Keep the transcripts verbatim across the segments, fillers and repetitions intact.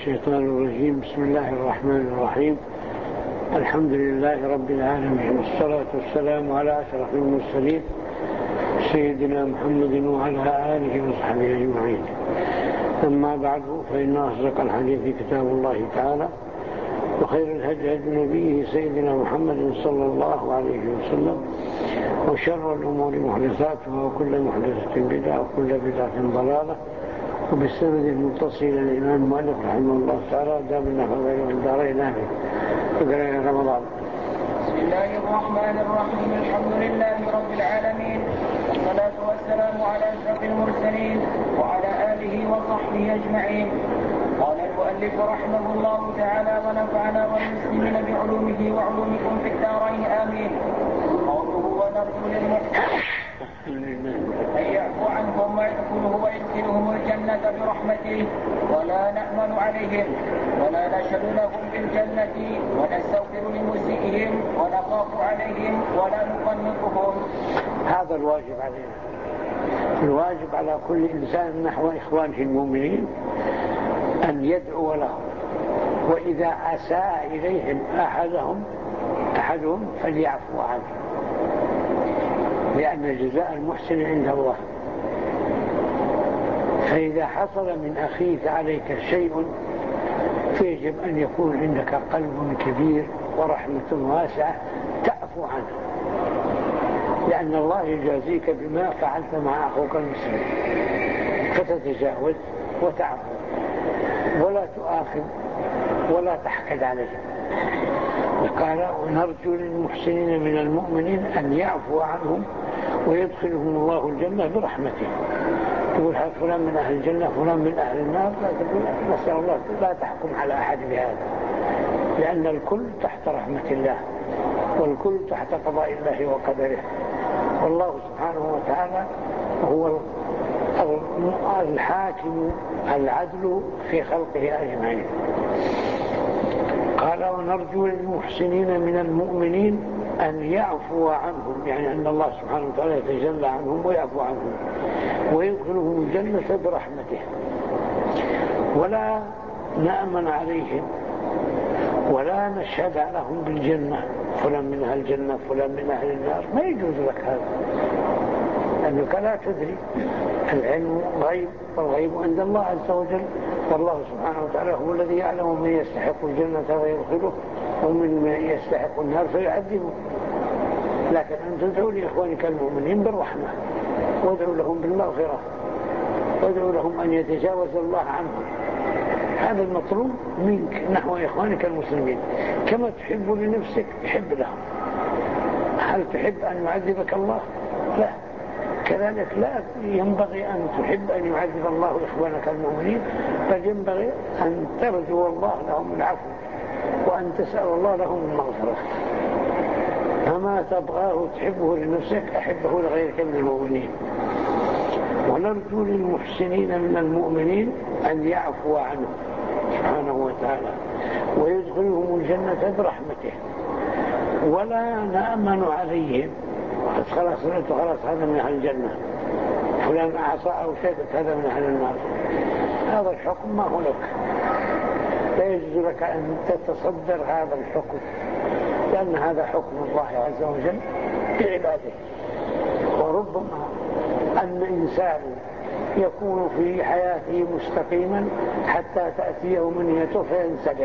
الشيطان الرجيم. بسم الله الرحمن الرحيم. الحمد لله رب العالمين، والصلاة والسلام على أشرف المرسلين سيدنا محمد وعلى آله وصحبه أجمعين. أما بعد، فإن أصدق الحديث كتاب الله تعالى، وخير الهدي هدي نبيه سيدنا محمد صلى الله عليه وسلم، وشر الأمور محدثاتها، وكل محدثة بدعة، وكل بدعة ضلالة. وبالسند المتصل الإمام مالك رحمه الله تعالى دام النفع بين الدارين آمين. فقرأنا رمضان. بسم الله الرحمن الرحيم. الحمد لله رب العالمين، والصلاة والسلام على أشرف المرسلين وعلى آله وصحبه أجمعين. قال المؤلف رحمه الله تعالى: ونفعنا والمسلمين بعلومه وعلومكم في الدارين آمين. قوله: ونرجو للمحسنين أن يعفو عنهم ويدخلهم ويدخلهم الجنة برحمته، ولا نأمن عليهم ولا نشهد لهم بالجنة ونستغفر لمسيئهم ونخاف عليهم ولا نقنطهم. هذا الواجب علينا، الواجب على كل إنسان نحو إخوانه المؤمنين أن يدعو لهم، وإذا أساء إليهم أحدهم أحدهم فليعفو عنه، لأن جزاء المحسن عند الله. فإذا حصل من أخيك عليك شيء فيجب أن يكون عندك قلب كبير ورحمة واسعة تعفو عنه، لأن الله يجازيك بما فعلت مع أخوك المسلم، فتتجاوز وتعفو ولا تؤاخذ ولا تحقد عليه. وقال: ونرجو للمحسنين من المؤمنين أن يعفو عنهم ويدخلهم الله الجنة برحمته. تقول هذا فلان من أهل الجنة فلان من أهل النار، لا تقول نسأل الله، لا تحكم على أحد بهذا، لأن الكل تحت رحمة الله، والكل تحت قضاء الله وقدره. والله سبحانه وتعالى هو الحاكم العدل في خلقه أجمعين. قال: ونرجو للمحسنين من المؤمنين أن يعفو عنهم، يعني أن الله سبحانه وتعالى يتجلى عنهم ويعفو عنهم ويدخلهم الجنة برحمته، ولا نأمن عليهم ولا نشهد لهم بالجنة، فلان من أهل الجنة فلان من أهل النار، ما يجوز لك هذا، لأنك لا تدري. العلم غيب، والغيب عند الله عز وجل، والله سبحانه وتعالى هو الذي يعلم من يستحق الجنة ويدخله ومن يستحق النار فيعذبه. لكن أن تدعوا لإخوانك المؤمنين بالرحمة، وادعوا لهم بالمغفرة، وادعوا لهم أن يتجاوز الله عنهم. هذا المطلوب منك نحو إخوانك المسلمين، كما تحب لنفسك تحب لهم. هل تحب أن يعذبك الله؟ لا. كذلك لا ينبغي أن تحب أن يعذب الله إخوانك المؤمنين، بل ينبغي أن ترجو الله لهم العفو وأن تسأل الله لهم المغفرة. فما تبغاه تحبه لنفسك أحبه لغيرك من المؤمنين. ونرجو للمحسنين من المؤمنين أن يعفو عنهم سبحانه وتعالى ويدخلهم الجنة برحمته، ولا نأمن عليهم. خلاص خلاص هذا من أهل الجنة، فلان أعصى أو شدت هذا من أهل النار، هذا الحكم ما هو لك، لا يجوز لك أن تتصدر هذا الحكم، لأن هذا حكم الله عز وجل بعباده. وربما أن إنسان يكون في حياته مستقيما حتى تأتيه منيته فينسلخ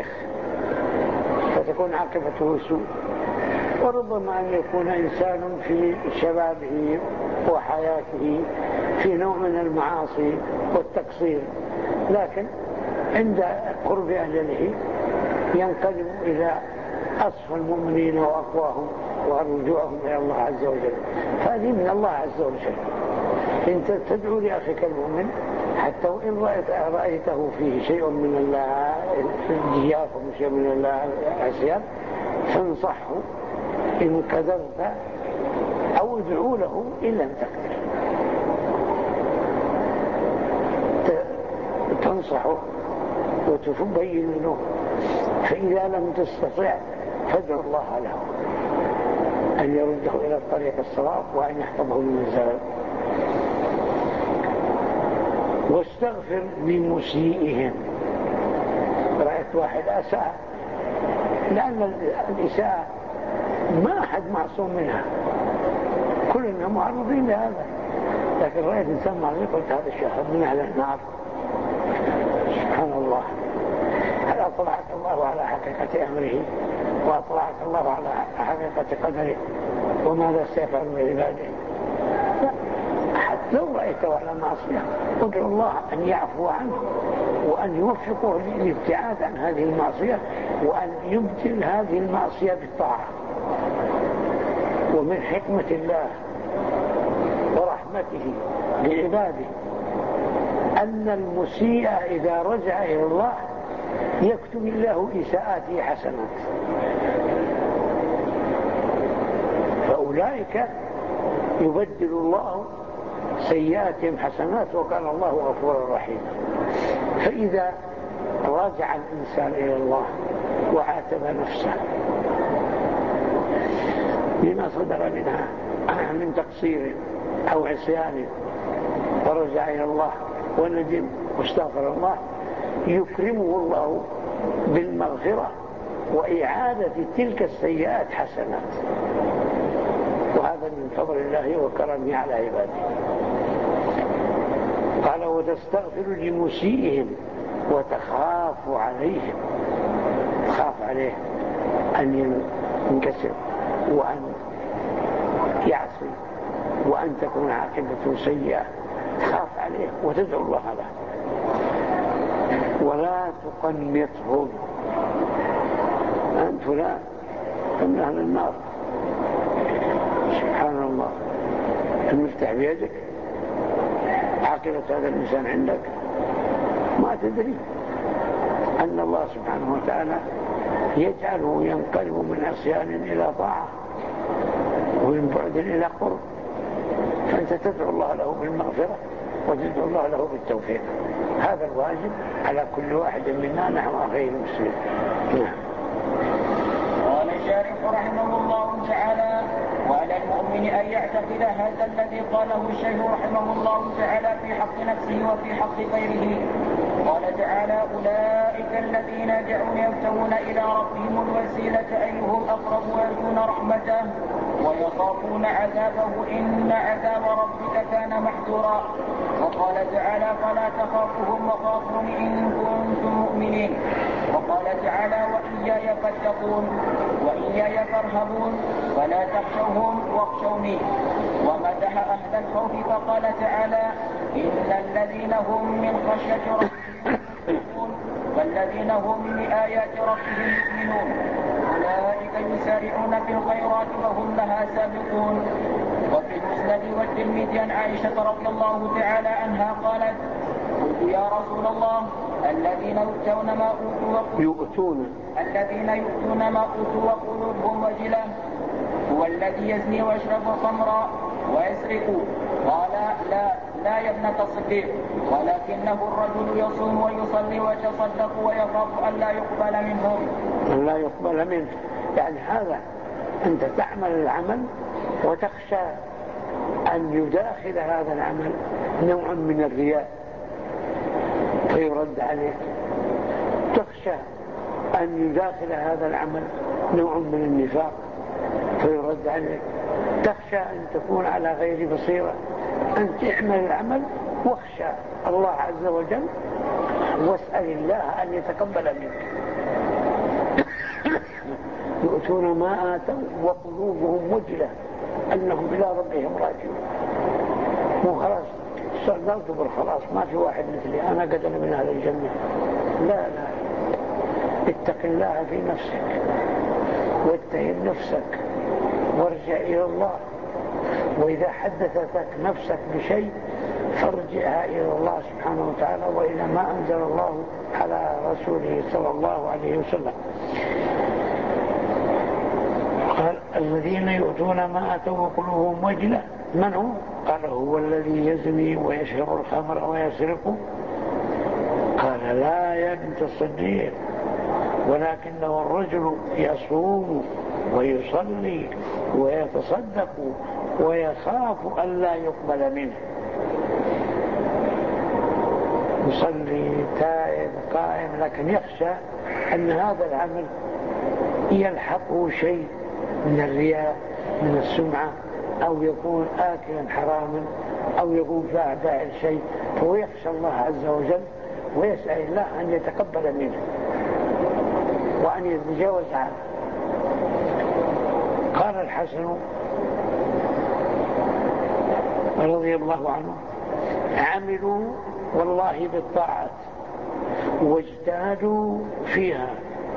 فتكون عاقبته سوء، وربما أن يكون إنسان في شبابه وحياته في نوع من المعاصي والتقصير، لكن عند قرب أجله ينقلب إلى أصف المؤمنين وأقواهم ورجوعهم إلى الله عز وجل. هذه من الله عز وجل. أنت تدعو لأخيك المؤمن حتى وإن رأيت رأيته فيه شيء من الجياف وشيء من العصيان فانصحه إن قدرت، أو ادعو له إن لم تقدر، تنصحه وتبين له. فإذا لم تستطع فادعو الله له أن يرده إلى الطريق الصواب وأن يحفظه من الزلل. واستغفر لمسيئهم، واحد أساء، لأن الإساءة ما أحد معصوم منها، كلنا معرضين لهذا. لكن رأيت إنسان معصوم قلت هذا الشخص من أهل النار. سبحان الله. هل أطلعك الله على حقيقة أمره وأطلعك الله على حقيقة قدره وماذا سيفعل بعباده؟ لا، حتى لو رأيته على معصية ادعو الله أن يعفو عنه وأن يوفقه للابتعاد عن هذه المعصية وأن يبدل هذه المعصية بالطاعة. ومن حكمة الله ورحمته لعباده أن المسيء إذا رجع إلى الله يكتب الله إساءاته حسنات، فأولئك يبدل الله سيئاتهم حسنات وكان الله غفورا رحيما. فإذا راجع الإنسان إلى الله وعاتب نفسه بما صدر منها من تقصير أو عصيان ورجع إلى الله وندم واستغفر الله يكرمه الله بالمغفرة وإعادة تلك السيئات حسنات، وهذا من فضل الله وكرمه على عباده. قال وتستغفر لمسيئهم وتخاف عليهم، تخاف عليه أن ينكسر وأن يعصي وأن تكون عاقبته سيئة، تخاف عليه وتدعو الله له. ولا تقنطهم، أنت فلان من أهل النار، سبحان الله، المفتاح بيدك، عاقبة هذا الإنسان عندك ما تدري أن الله سبحانه وتعالى يجعله ينقلب من عصيان إلى طاعة ومن بعد إلى قرب، فأنت تدعو الله له بالمغفرة وتدعو الله له بالتوفيق. هذا الواجب على كل واحد منا نحو أخيه المسلم. نعم. قال الشارح رحمه الله تعالى وعلى المؤمن أن يعتقد هذا الذي قاله الشيخ رحمه الله تعالى في حق نفسه وفي حق غيره. قال تعالى أولئك الذين يدعون يبتغون إلى ربهم الوسيلة أيهم أقرب ويرجون رحمته ويخافون عذابه إن عذاب ربك كان محذورا. وقال تعالى فلا تخافوهم وخافون إن كنتم مؤمنين. وقال تعالى وإياي فاتقون وإياي فارهبون فلا تخشوهم واخشوني. ومدح أهل الخوف فقال تعالى إن الذين هم من خشية ربهم مشفقون والذين هم بآيات ربهم يؤمنون أولئك يسارعون في الخيرات وهم لها سابقون. وفي المسند والترمذي عن عائشة رضي الله تعالى عنها قالت قلت يا رسول الله الذين يؤتون ما أوتوا يؤتون الذين يؤتون ما أوتوا وقلوبهم وجلة هو الذي يزني ويشرب خمرا ويسرق؟ قال لا لا يا ابنة الصديق ولكنه الرجل يصوم ويصلي ويتصدق ويخاف أن لا يقبل منهم. لا يقبل منه يعني هذا أنت تعمل العمل وتخشى أن يداخل هذا العمل نوع من الرياء فيرد عليك، تخشى أن يداخل هذا العمل نوع من النفاق فيرد عليك، تخشى أن تكون على غير بصيرة، أن تعمل العمل واخشى الله عز وجل واسأل الله أن يتقبل منك. يؤتون ما آتوا وقلوبهم وجلة أنهم إلى ربهم راجعون. مو خلاص صدقت بالخلاص ما في واحد مثلي أنا قد أنا من أهل الجنة، لا لا، اتق الله في نفسك واتهم نفسك وارجع إلى الله، وإذا حدثتك نفسك بشيء فارجعها إلى الله سبحانه وتعالى وإلى ما أنزل الله على رسوله صلى الله عليه وسلم. قال الذين يؤتون ما آتوا وقلوبهم وجلة من هو؟ قال هو الذي يزني ويشرب الخمر ويسرق؟ قال لا يا بنت الصديق ولكنه الرجل يصوم ويصلي ويتصدق ويخاف أن لا يقبل منه. يصلي تائب قائم لكن يخشى أن هذا العمل يلحقه شيء من الرياء، من السمعة، أو يكون آكلا حراما، أو يكون فاعل شيء، فهو يخشى الله عز وجل ويسأل الله أن يتقبل منه وأن يتجاوز عنه. قال الحسن رضي الله عنه: عملوا والله بالطاعات واجتهدوا فيها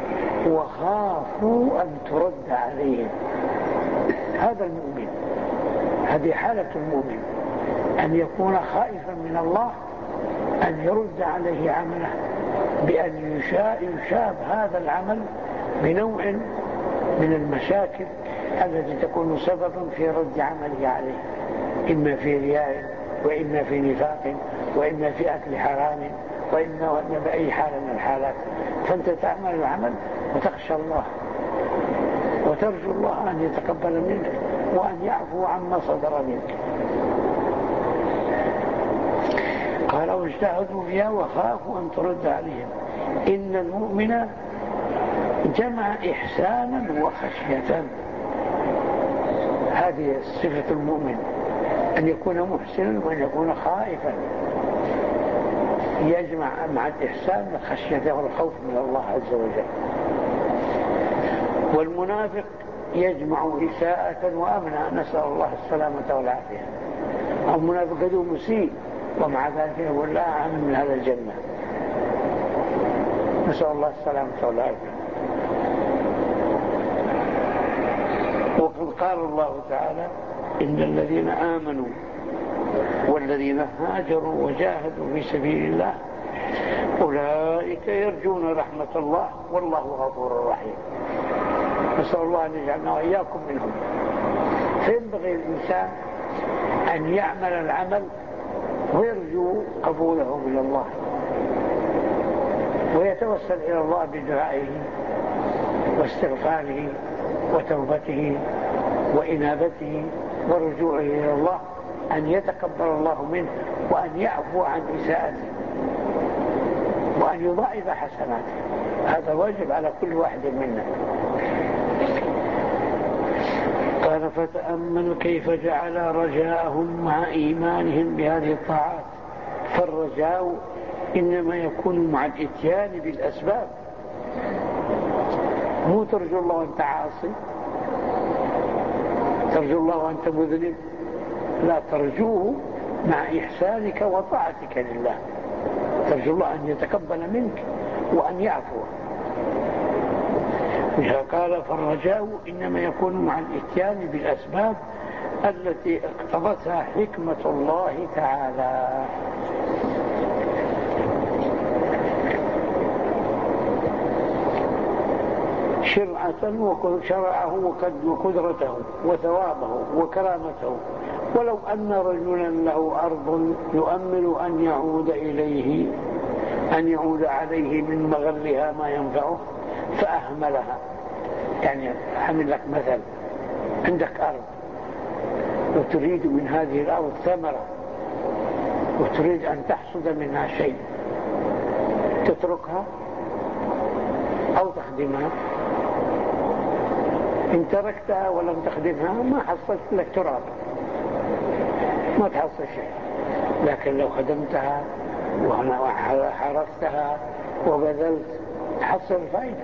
وخافوا أن ترد عليهم. هذا المؤمن، هذه حالة المؤمن، أن يكون خائفا من الله أن يرد عليه عمله بأن يشاب هذا العمل بنوع من المشاكل التي تكون سببا في رد عمله عليه، إما في رياء، وإما في نفاق، وإما في أكل حرام، وإما وإما بأي حال من الحالات. فأنت تعمل العمل وتخشى الله وترجو الله أن يتقبل منك وأن يعفو عما صدر منك. قال: واجتهدوا فيها وخافوا أن ترد عليهم. إن المؤمن جمع إحسانا وخشية. هذه صفة المؤمن، أن يكون محسنا وأن يكون خائفا، يجمع مع الإحسان الخشية والخوف من الله عز وجل. والمنافق يجمع إساءة وأمنا، نسأل الله السلامة والعافية. المنافق ذو مسيء ومع ذلك يقول: لا أعلم من هذا الجنة، نسأل الله السلامة والعافية. وقد قال الله تعالى: إن الذين آمنوا والذين هاجروا وجاهدوا في سبيل الله أولئك يرجون رحمة الله والله غفور رحيم. نسأل الله أن يجعلنا وإياكم منهم. فينبغي الإنسان أن يعمل العمل ويرجو قبوله من الله، ويتوسل إلى الله بدعائه واستغفاره وتوبته وإنابته ورجوعه إلى الله، أن يتقبل الله منه وأن يعفو عن إساءته وأن يضاعف حسناته. هذا واجب على كل واحد منا. قال: فتأمل كيف جعل رجاءهم مع إيمانهم بهذه الطاعات. فالرجاء إنما يكون مع الإتيان بالأسباب، مو ترجو الله وأنت عاصي، ترجو الله وأنت مذنب، لا، ترجوه مع إحسانك وطاعتك لله، ترجو الله أن يتقبل منك وأن يعفو. قال: فالرجاء إنما يكون مع الإتيان بالأسباب التي اقتضتها حكمة الله تعالى. شرعة وشرعه وقدرته وثوابه وكرامته. ولو أن رجلا له أرض يؤمل أن يعود إليه أن يعود عليه من مغلها ما ينفعه فأهملها، يعني أعمل لك مثل: عندك أرض وتريد من هذه الأرض ثمرة وتريد أن تحصد منها شيء، تتركها أو تخدمها؟ إن تركتها ولم تخدمها ما حصلت لك تراب، ما تحصل شيء. لكن لو خدمتها وحرستها وبذلت تحصل الفائدة.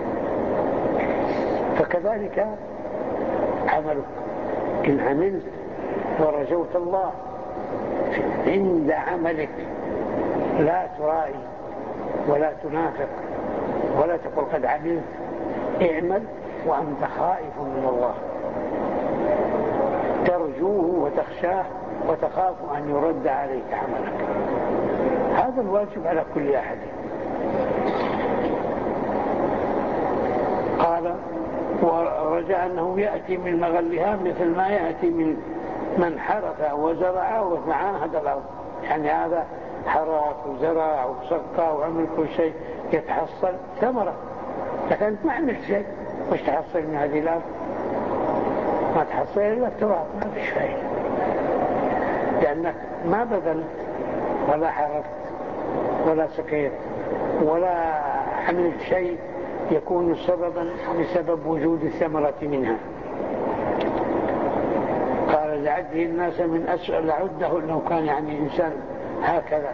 فكذلك عملك، إن عملت ورجوت الله عند عملك لا ترائي ولا تنافق ولا تقول قد عملت، اعمل وأنت خائف من الله، ترجوه وتخشاه وتخاف أن يرد عليك عملك. هذا الواجب على كل أحد. قال: ورجع أنه يأتي من مغلها مثل ما يأتي من من حرث وزرع وسعى هذا الأرض، يعني هذا حرث وزرع وسقى وعمل كل شيء يتحصل ثمرة، لكن أنت ما عملت شيء، وش تحصل من هذه الأرض؟ ما تحصل إلا التراب، ما فيش فايدة، لأنك ما بذلت ولا حرثت ولا سقيت ولا عملت شيء يكون سببا بسبب وجود الثمرة منها. قال لعده الناس من أسأل لعده لو كان يعني إنسان هكذا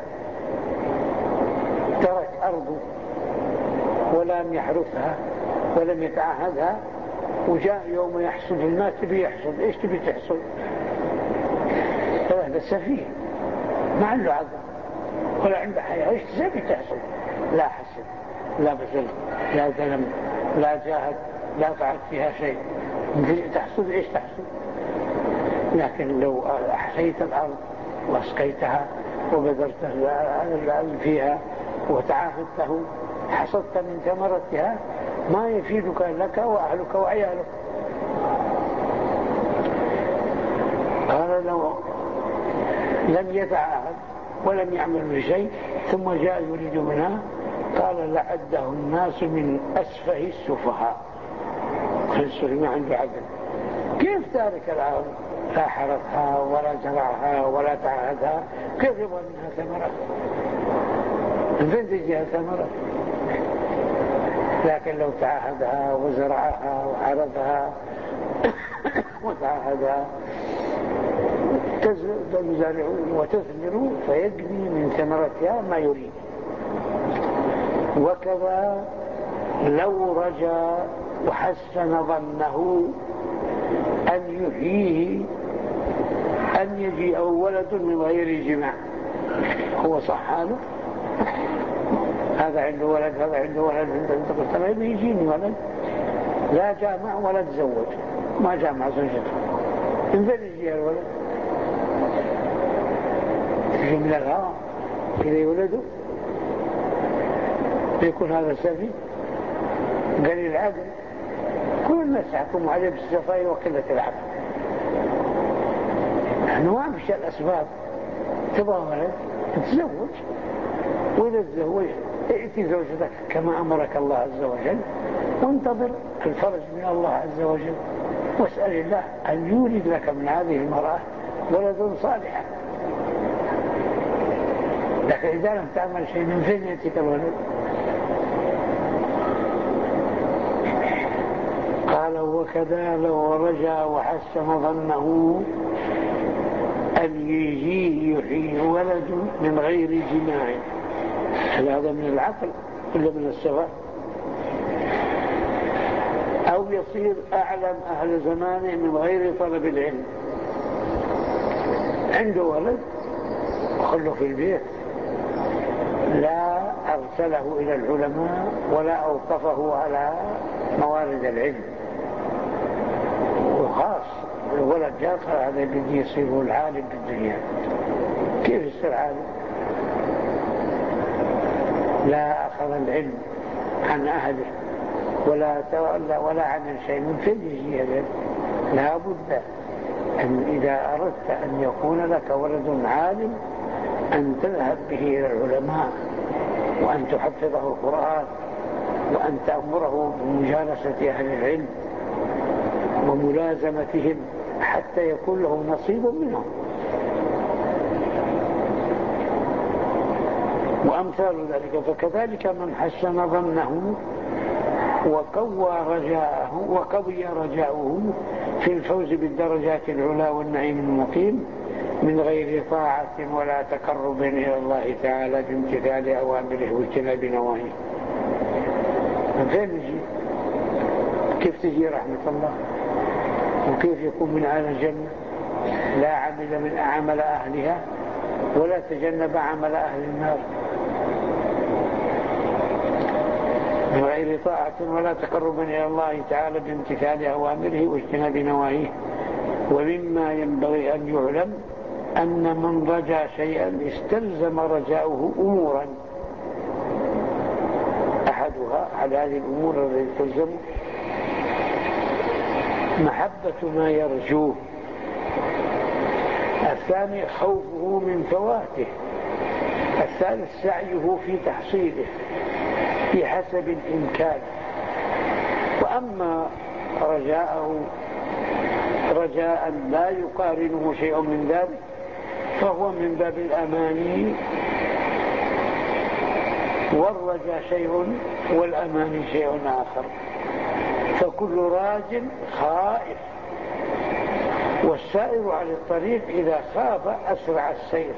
ترك أرضه ولم يحرثها ولم يتعهدها وجاء يوم يحصد الماء تبي يحصد، إيش تبي تحصد؟ هذا سفيه ما عنده عقل ولا عنده حياة، إيش تبي تحصد؟ لا حسد لا بذل لا ظلم لا جاهد لا فعل فيها شيء، تحصد إيش تحصد؟ لكن لو أحسيت الأرض وأسقيتها وبذرت فيها وتعاهدته حصدت من ثمرتها ما يفيدك لك وأهلك وعيالك. قال لو لم يتعاهد ولم يعمل بشيء ثم جاء يريد منها قال لعده الناس من أسفه السفهاء. السفه ما عنده عقل، كيف تارك الأرض لا حرثها ولا زرعها ولا تعاهدها كيف يبغى منها ثمرة؟ من فين تجيها ثمرة؟ لكن لو تعاهدها وزرعها وحرثها وتعاهدها تزرع وتثمر فيجني من ثمرتها ما يريد. وكذا لو رجا وحسن ظنه أن يحييه أن يجيء ولد من غير جماع، هو صح هذا؟ هذا عنده ولد هذا عنده ولد انت قلت له يجيني ولد، لا جامع ولا تزوج، ما جامع زوجته، من فين يجي الولد؟ تجي من الهواء كذا يولده؟ يكون هذا سفي قليل العقل. كل الناس يحكم عليه بالسفاهة وقلة العقل. نحن ما بشي الأسباب، تبغى ولد تتزوج، وإذا تزوج ائتي زوجتك كما أمرك الله عز وجل وانتظر الفرج من الله عز وجل واسأل الله أن يولد لك من هذه المرأة ولد صالحا. لكن إذا لم تعمل شيء من فين يأتيك الولد؟ قال وكذا لو رجع وحسن ظنه أن يجيه يحيي ولد من غير جماع، هل هذا من العقل ولا من السفه؟ أو يصير أعلم أهل زمانه من غير طلب العلم، عنده ولد وخله في البيت لا أرسله إلى العلماء ولا أوقفه على موارد العلم، وخاص الولد جاء هذا بدي يصير العالم بالدنيا. كيف يصير عالم؟ لا أخذ العلم عن أهله ولا تولى ولا عمل شيء، من فين يجي هذا؟ لا بد أن إذا أردت أن يكون لك ولد عالم أن تذهب به إلى العلماء وأن تحفظه القرآن وأن تأمره بمجالسة أهل العلم وملازمتهم حتى يكون له نصيب منهم. وأمثال ذلك. فكذلك من حسن ظنه وقوى رجاءه وقوي رجاؤه في الفوز بالدرجات العلى والنعيم المقيم من غير طاعة ولا تقرب إلى الله تعالى بامتثال أوامره واجتناب نواهيه. من فين يجي؟ كيف تجي رحمة الله؟ وكيف يكون من أهل الجنة؟ لا عمل من عمل أهلها ولا تجنب عمل أهل النار. من غير طاعة ولا تقرب إلى الله تعالى بامتثال أوامره واجتناب نواهيه. ومما ينبغي أن يعلم أن من رجا شيئا استلزم رجاؤه أمورا، أحدها على هذه الأمور التي تلزم محبة ما يرجوه، الثاني خوفه من فواته، الثالث سعيه في تحصيله بحسب الإمكان. وأما رجاءه رجاء لا يقارنه شيء من ذلك فهو من باب الأماني والرجاء شيء والأمان شيء آخر. فكل راج خائف، والسائر على الطريق إذا خاف أسرع السير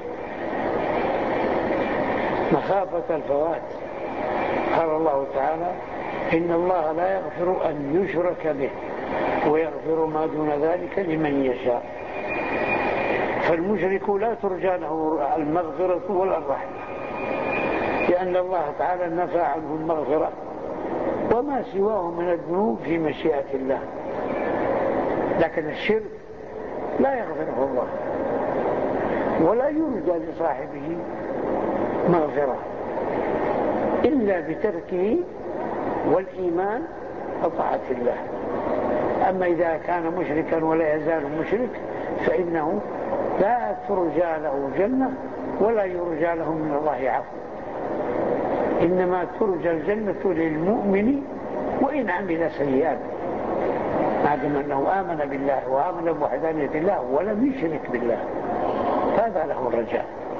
مخافة الفوات. قال الله تعالى: إن الله لا يغفر أن يشرك به ويغفر ما دون ذلك لمن يشاء. فالمشرك لا ترجى له المغفرة ولا الرحمة، لأن الله تعالى نفى عنه المغفرة، وما سواه من الذنوب في مشيئة الله. لكن الشرك لا يغفره الله ولا يرجى لصاحبه مغفرة إلا بتركه والإيمان وطاعة الله. أما إذا كان مشركا ولا يزال مشرك فإنه لا ترجى له جنة ولا يرجى له من الله عفو، إنما ترجى الجنة للمؤمن وإن عمل سيئات، ما دام أنه آمن بالله وآمن بوحدانية الله ولم يشرك بالله، هذا له الرجاء.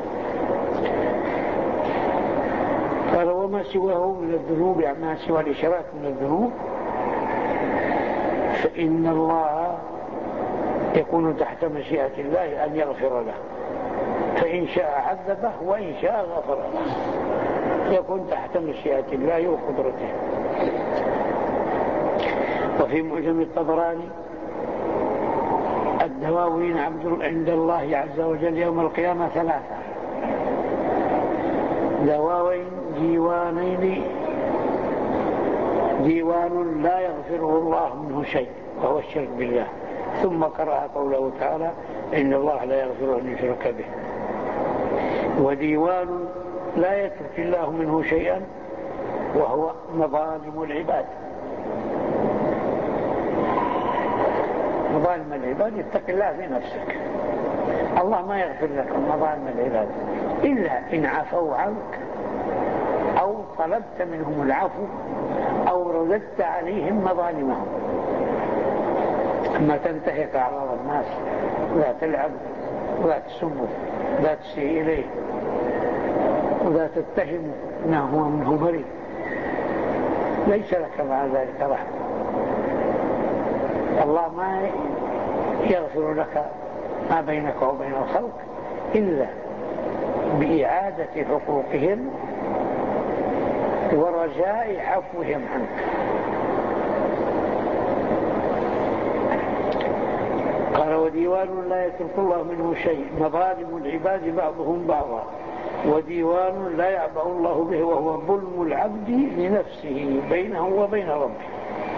قال: وما سواه من الذنوب، ما سوى الإشراك من الذنوب، فإن الله يكون تحت مشيئة الله أن يغفر له، فإن شاء عذبه وإن شاء غفر له، يكون تحت مشيئة الله وقدرته. وفي معجم الطبراني: الدواوين عند الله عز وجل يوم القيامة ثلاثة: دواوين ديوانين، ديوان لا يغفره الله منه شيء وهو الشرك بالله، ثم قرأ قوله تعالى: إن الله لا يغفر أن يشرك به. وديوان لا يترك الله منه شيئا وهو مظالم العباد. مظالم العباد اتق الله في نفسك، الله ما يغفر لك مظالم العباد إلا إن عفوا عنك أو طلبت منهم العفو أو رددت عليهم مظالمهم. أما تنتهك أعراض الناس، لا تلعب ولا تسمه لا تسيء إليه ولا تتهم أنه منه بريء، ليس لك مع ذلك رحمة. الله ما يغفر لك ما بينك وبين الخلق إلا بإعادة حقوقهم ورجاء عفوهم عنك. قال: وديوان لا يترك الله منه شيء، مظالم العباد بعضهم بعضا، وديوان لا يعبأ الله به وهو ظلم العبد لنفسه بينه وبين ربه.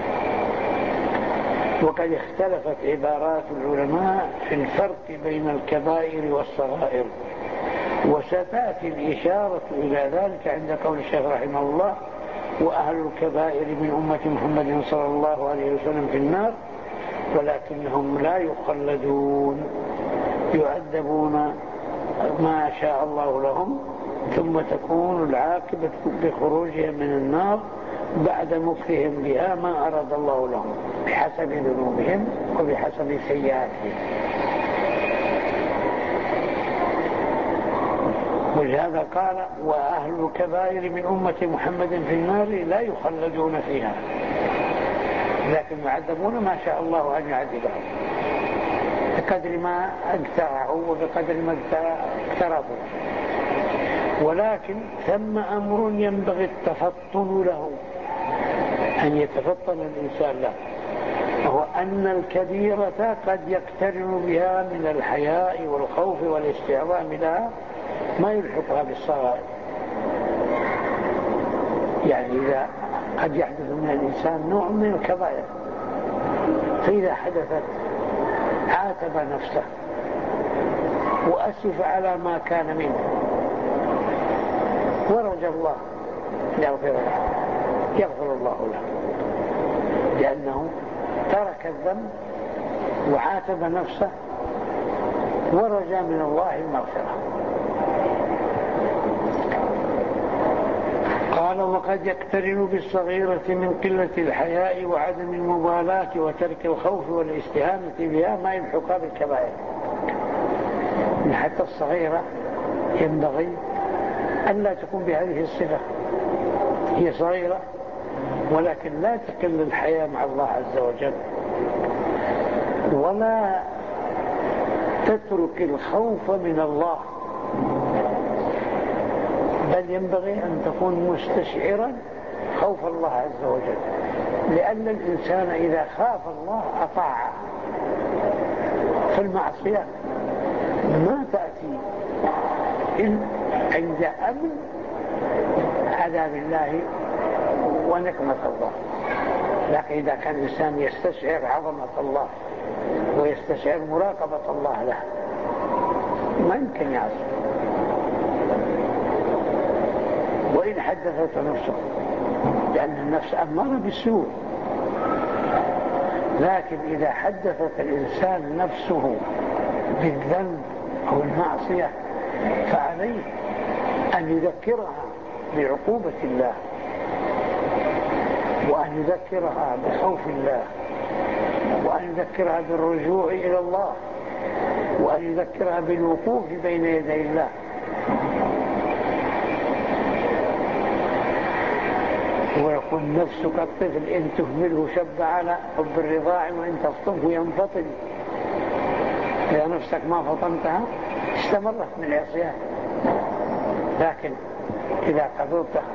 وقد اختلفت عبارات العلماء في الفرق بين الكبائر والصغائر، وستأتي الإشارة إلى ذلك عند قول الشيخ رحمه الله: وأهل الكبائر من أمة محمد صلى الله عليه وسلم في النار ولكنهم لا يخلدون، يعذبون ما شاء الله لهم، ثم تكون العاقبة بخروجهم من النار بعد مكثهم بها ما أراد الله لهم بحسب ذنوبهم وبحسب سيئاتهم. ولهذا قال: وأهل الكبائر من أمة محمد في النار لا يخلدون فيها، لكن يعذبون ما شاء الله أن يعذبهم بقدر ما اقترعوا وبقدر ما اقترفوا. ولكن ثم أمر ينبغي التفطن له، أن يتفطن الإنسان له، وهو أن الكبيرة قد يقترن بها من الحياء والخوف والاستعظام لها ما يلحقها بالصغائر. يعني إذا قد يحدث من الإنسان نوع من الكبائر، فإذا حدثت عاتب نفسه وأسف على ما كان منه ورجى الله يغفر له، يغفر الله له، لأنه ترك الذنب وعاتب نفسه ورجى من الله المغفرة. قال: وقد يقترن بالصغيرة من قلة الحياء وعدم المبالاة وترك الخوف والاستهانة بها ما يلحقها بالكبائر. حتى الصغيرة ينبغي أن لا تكون بهذه الصفة، هي صغيرة ولكن لا تقل الحياة مع الله عز وجل، ولا تترك الخوف من الله، بل ينبغي أن تكون مستشعرا خوف الله عز وجل، لأن الإنسان إذا خاف الله أطاعه. في المعصية ما تأتي إلا عند أمن عذاب الله ونقمة الله، لكن إذا كان الإنسان يستشعر عظمة الله ويستشعر مراقبة الله له ما يمكن يعصي، وإن حدثت نفسه، لأن النفس أمارة بالسوء. لكن إذا حدثت الإنسان نفسه بالذنب أو المعصية فعليه أن يذكرها بعقوبة الله، وأن يذكرها بخوف الله، وأن يذكرها بالرجوع إلى الله، وأن يذكرها بالوقوف بين يدي الله. ويكون نفسك الطفل إن تهمله شب على حب الرضاع، وإن تصطفه ينفطل. إذا نفسك ما فطنتها استمرت من العصيان، لكن إذا قدرتها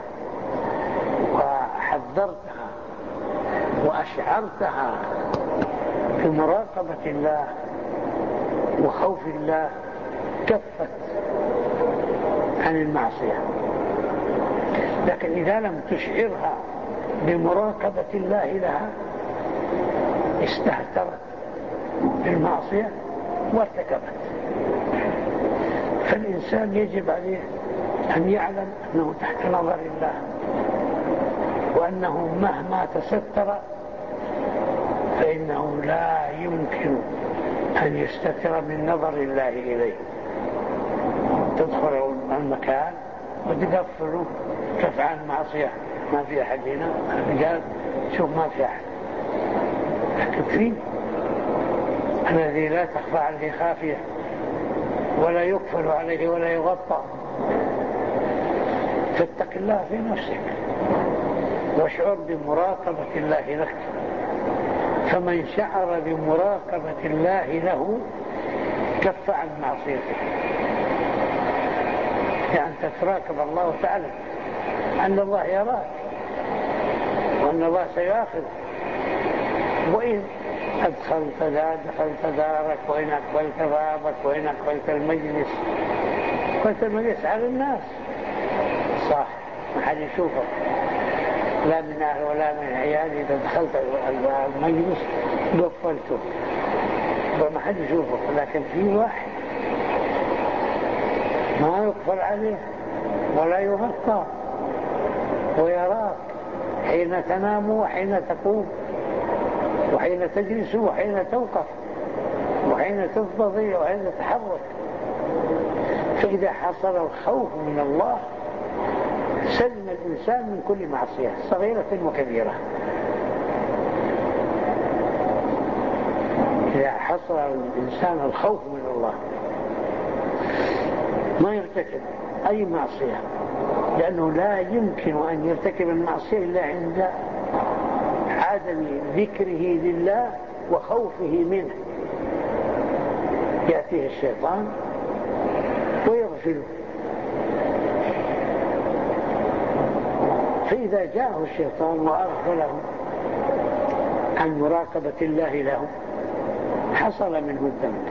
وحذرتها وأشعرتها بمراقبة الله وخوف الله كفت عن المعصية. لكن إذا لم تشعرها بمراقبة الله لها استهترت بالمعصية وارتكبت. فالإنسان يجب عليه أن يعلم أنه تحت نظر الله، وأنه مهما تستر فإنه لا يمكن أن يستتر من نظر الله إليه. تدخل المكان وتقفله تفعل معصية ما في أحد هنا، قال شوف ما في أحد، لكن فيه الذي لا تخفى عليه خافية ولا يكفل عليه ولا يغطى. فاتق الله في نفسك واشعر بمراقبة الله لك. فمن شعر بمراقبة الله له كف عن معصيته. يعني تتراقب الله وتعلم أن الله يراك وأن الله سيأخذ. وإن أدخلت ذا دخلت دارك، وإن أقبلت بابك، وإن أقبلت المجلس، قلت المجلس على الناس صح، ما حد يشوفك لا من أهل ولا من عيال. إذا دخلت المجلس قفلته وما حد يشوفك، لكن في واحد ما يقفل عليه ولا يغطى ويراك حين تنام وحين تقوم، وحين تجلس وحين توقف، وحين تفضي وحين تتحرك. فإذا حصل الخوف من الله سلم الإنسان من كل معصية صغيرة وكبيرة. إذا حصل الإنسان الخوف من الله ما يرتكب أي معصية، لأنه لا يمكن أن يرتكب المعصية إلا عند عدم ذكره لله وخوفه منه. يأتيه الشيطان ويغفله، فإذا جاءه الشيطان وأغفله عن مراقبة الله له حصل منه الذنب.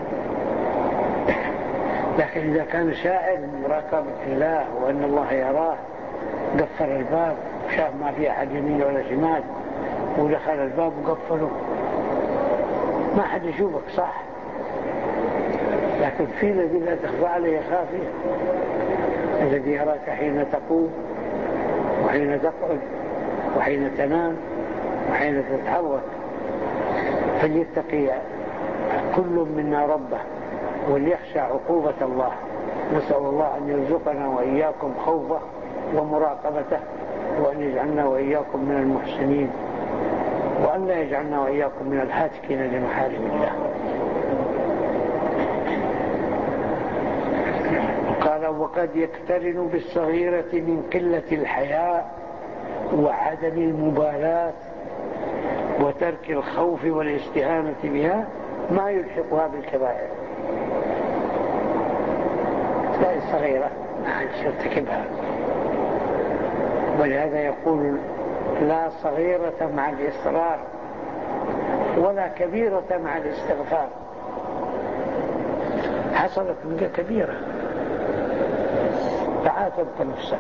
لكن إذا كان شاعر من مراقبة الله وأن الله يراه قفل الباب وشاف ما في أحد يمين ولا شمال ودخل الباب وقفله ما حد يشوفك صح، لكن في الذي لا تخفى عليه خافية، الذي يراك حين تقوم وحين تقعد وحين تنام وحين تتحرك. فليتقي كل منا ربه وليخشى عقوبة الله. نسأل الله أن يرزقنا وإياكم خوفه ومراقبته، وأن يجعلنا وإياكم من المحسنين، وأن لا يجعلنا وإياكم من الهاتكين لمحارم الله. قال وقد يقترن بالصغيرة من قلة الحياء وعدم المبالاة وترك الخوف والاستهانة بها ما يلحقها بالكبائر. تلاقي الصغيرة ما عاد يرتكبها، ولهذا يقول لا صغيرة مع الإصرار ولا كبيرة مع الاستغفار. حصلت منك كبيرة تعاتبت نفسك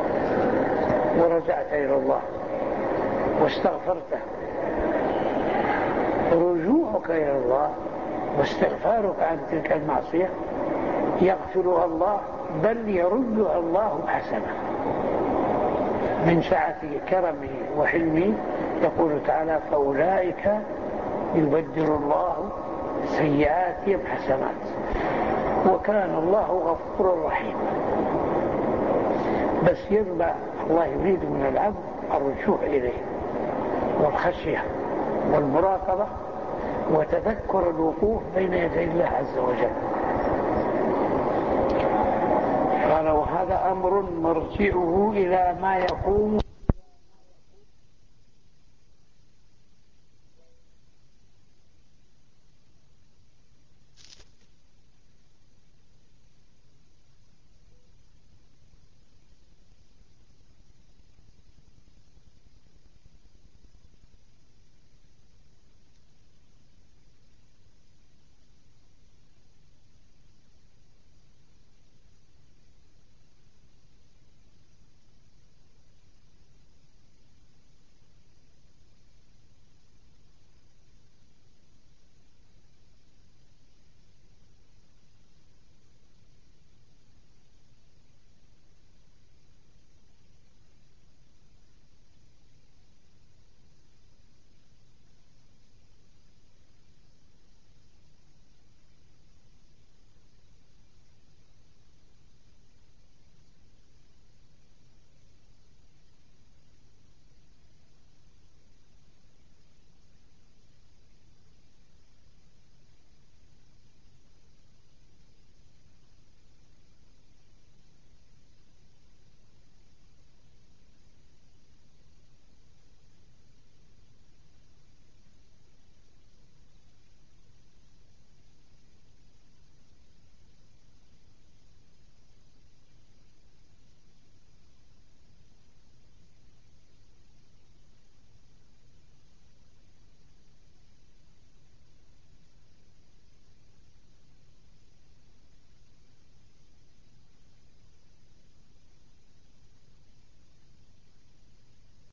ورجعت إلى الله واستغفرته، رجوعك إلى الله واستغفارك عن تلك المعصية يغفرها الله، بل يردها الله حسنة من سعة كرمه وحلمه. يقول تعالى فأولئك يبدل الله سيئاتهم حسنات وكان الله غفورا رحيما. بس يربع الله يريد من العبد الرجوع إليه والخشية والمراقبة وتذكر الوقوف بين يدي الله عز وجل. قال وهذا أمر مرجعه إلى ما يقوم